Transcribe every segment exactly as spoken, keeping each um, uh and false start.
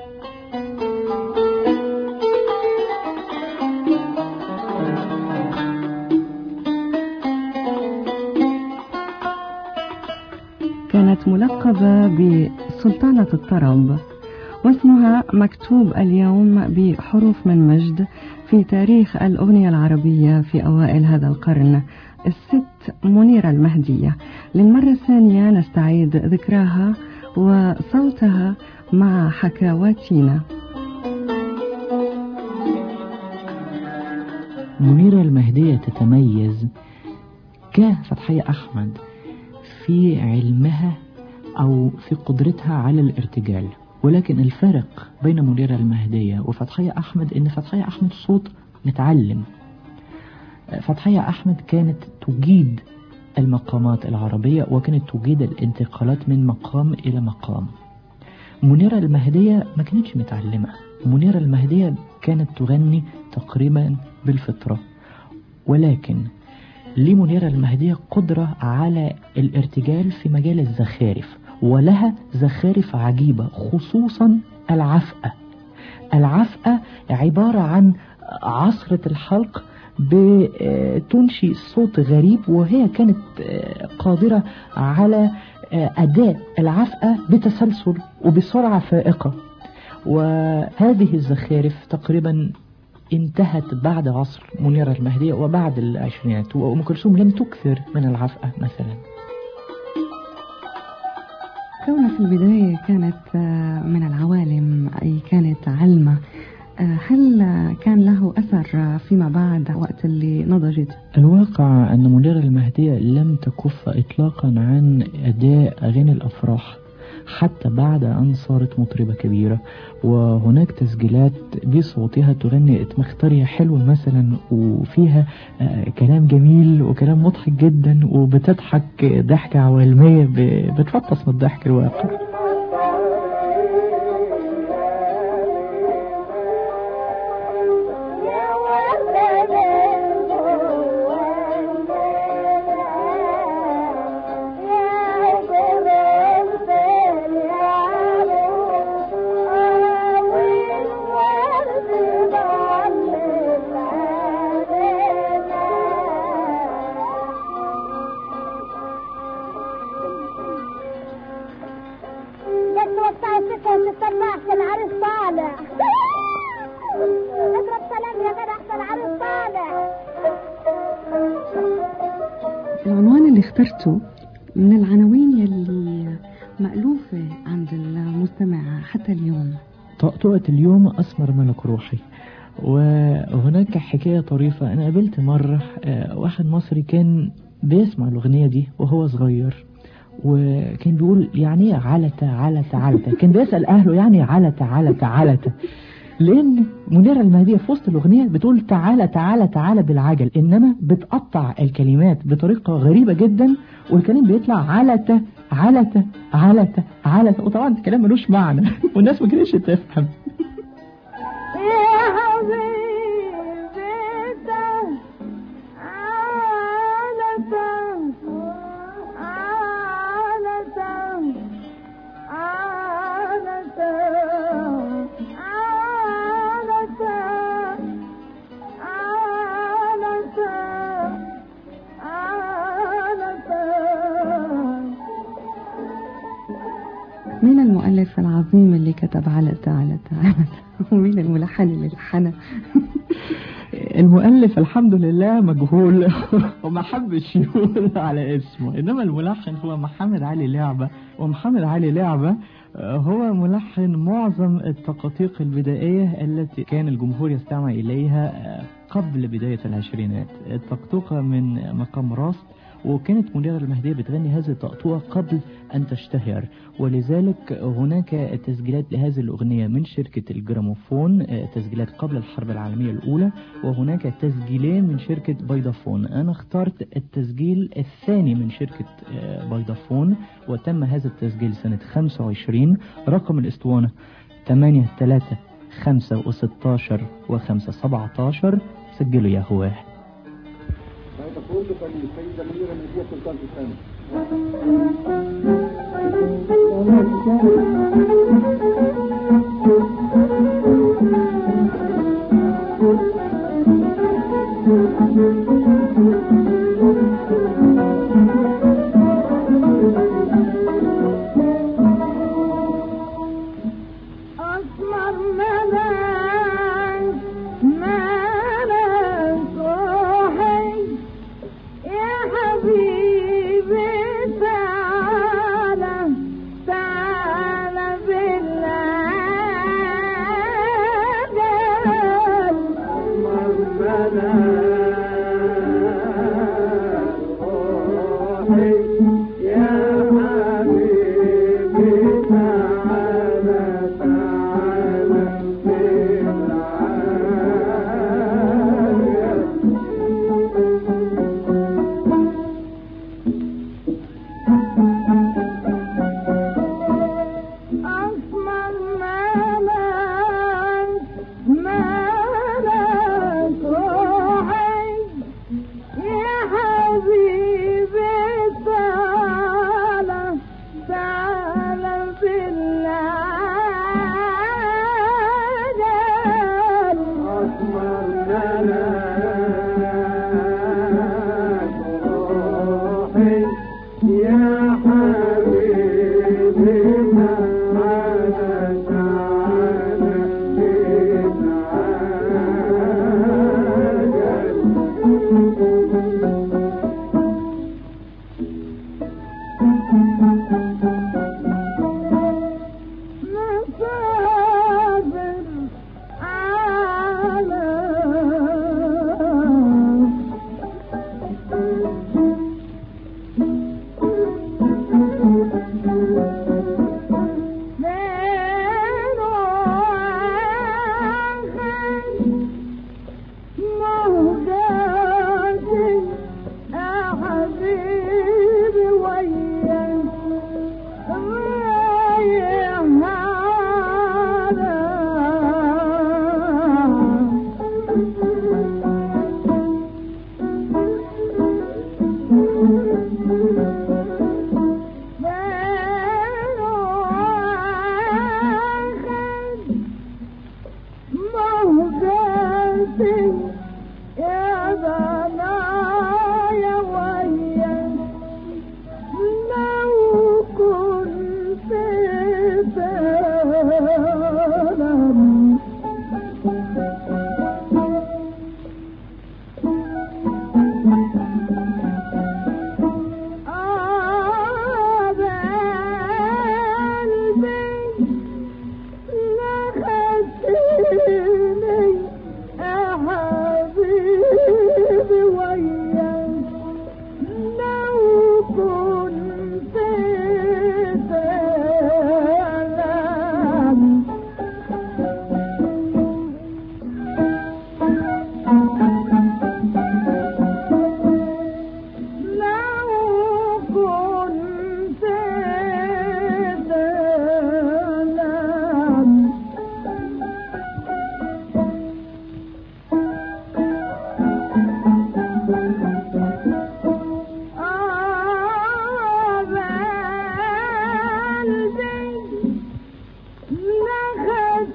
كانت ملقبة بسلطانة الطرب، واسمها مكتوب اليوم بحروف من مجد في تاريخ الأغنية العربية في أوائل هذا القرن، الست منيرة المهدية. للمرة الثانية نستعيد ذكراها وصوتها مع حكاواتنا. منيرة المهدية تتميز كفتحية أحمد في علمها أو في قدرتها على الارتجال، ولكن الفرق بين منيرة المهدية وفتحية أحمد إن فتحية أحمد صوت متعلم. فتحية أحمد كانت تجيد المقامات العربية وكانت تجيد الانتقالات من مقام إلى مقام. منيرة المهدية ما كانتش متعلمة، منيرة المهدية كانت تغني تقريبا بالفطرة، ولكن لمنيرة المهدية قدرة على الارتجال في مجال الزخارف، ولها زخارف عجيبة، خصوصا العفقة. العفقة عبارة عن عصرة الحلق بتنشي صوت غريب، وهي كانت قادرة على أداء العفقة بتسلسل وبسرعة فائقة. وهذه الزخارف تقريبا انتهت بعد عصر منيرة المهدية وبعد العشرينات، وأم كلثوم لم تكثر من العفقة مثلا. كونها في البداية كانت من العوالم، أي كانت علمة، هل كان له أثر فيما بعد وقت اللي نضجت؟ الواقع أن منيرة المهدية لم تكف إطلاقا عن أداء أغاني الأفراح حتى بعد أن صارت مطربة كبيرة، وهناك تسجيلات بصوتها تغني مختارية حلوة مثلا، وفيها كلام جميل وكلام مضحك جدا، وبتضحك ضحكة عوالمية بتفطس من الضحك الواقع. العنوان اللي اخترته من العناوين يلي مألوفة عند المستمع حتى اليوم، طقطقة اليوم أسمر ملك روحي. وهناك حكاية طريفة، أنا قابلت مرة واحد مصري كان بيسمع الأغنية دي وهو صغير، وكان بيقول يعني ايه علتة علتة علتة، كان بيسأل أهله يعني علتة علتة علتة، لأن منيرة المهدية في وسط الأغنية بتقول تعالى تعالى تعالى بالعجل، إنما بتقطع الكلمات بطريقة غريبة جدا، والكلام بيطلع علتة علتة علتة علتة، وطبعا الكلام ملوش معنى والناس ما كانتش تفهم. مين المؤلف العظيم اللي كتب علتة علتة علتة؟ ومين الملحن اللي لحنها؟ المؤلف الحمد لله مجهول وما حبش يقول على اسمه، إنما الملحن هو محمد علي لعبة. ومحمد علي لعبة هو ملحن معظم التقاطيق البدائية التي كان الجمهور يستمع إليها قبل بداية العشرينات، التقطوقة من مقام راست، وكانت منيرة المهدية بتغني هذه التقطوعة قبل أن تشتهر، ولذلك هناك تسجيلات لهذه الأغنية من شركة الجراموفون، تسجيلات قبل الحرب العالمية الأولى، وهناك تسجيلين من شركة بيضافون. أنا اخترت التسجيل الثاني من شركة بيضافون، وتم هذا التسجيل سنة خمسة وعشرين، رقم الاسطوانة ثمانية ثلاثة خمسة وستاشر وخمسة سبعتاشر. سجلوا يا هواه. تقول للسيدة منيرة المهدية سلطان الثاني.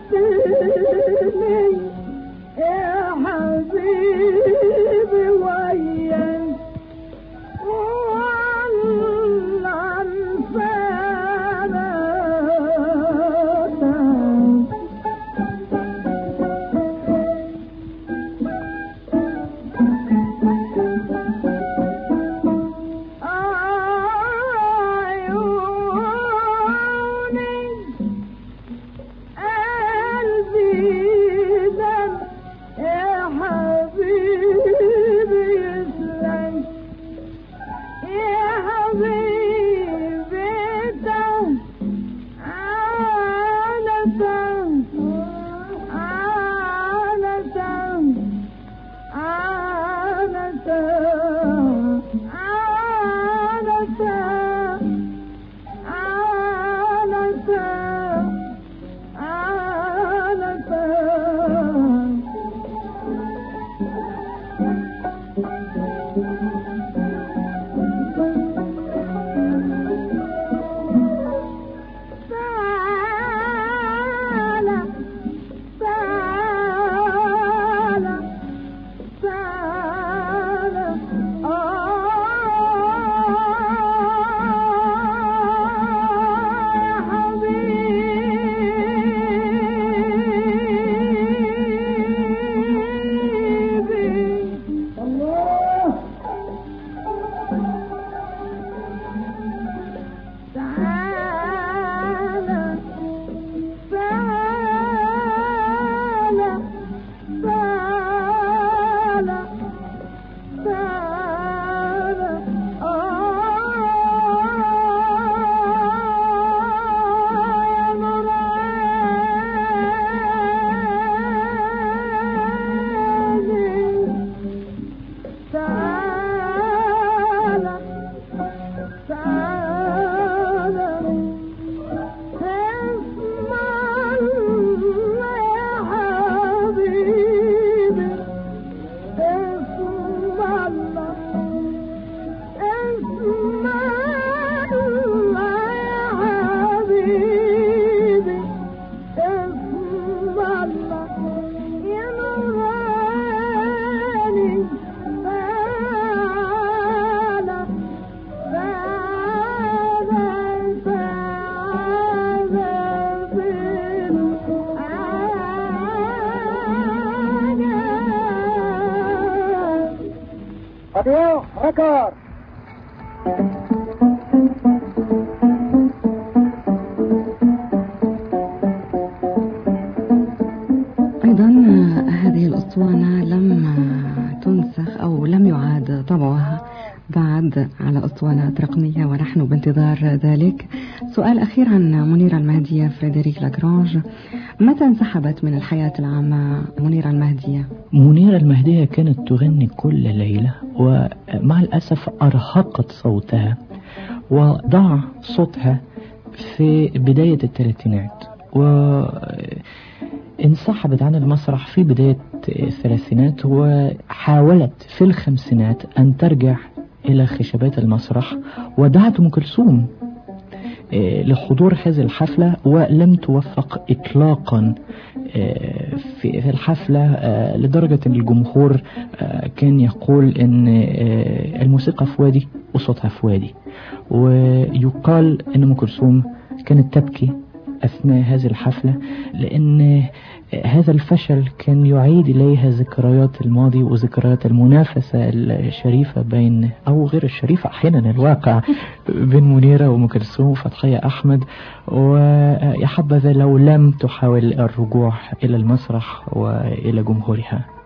راديو ركار. أيضا هذه الأسطوانة لم تنسخ أو لم يعاد طبعها بعد على أسطوانات رقمية ونحن بانتظار ذلك. سؤال أخير عن منيرة المهدية فريدريك لاجرانج، متى انسحبت من الحياة العامة منيرة المهدية؟ منيرة المهدية كانت تغني كل ليلة، ومع الأسف أرهقت صوتها وضاع صوتها في بداية الثلاثينات، وانسحبت عن المسرح في بداية الثلاثينات، وحاولت في الخمسينات أن ترجع إلى خشبات المسرح، ودعت أم كلثوم لحضور هذه الحفلة ولم توفق إطلاقا في الحفلة، لدرجة أن الجمهور كان يقول أن الموسيقى في وادي وصوتها في وادي، ويقال أن أم كلثوم كانت تبكي أثناء هذه الحفلة، لأن هذا الفشل كان يعيد إليها ذكريات الماضي وذكريات المنافسة الشريفة بين أو غير الشريفة أحيانا الواقع بين منيرة وأم كلثوم وفتحية أحمد، ويا حبذا لو لم تحاول الرجوع إلى المسرح وإلى جمهورها.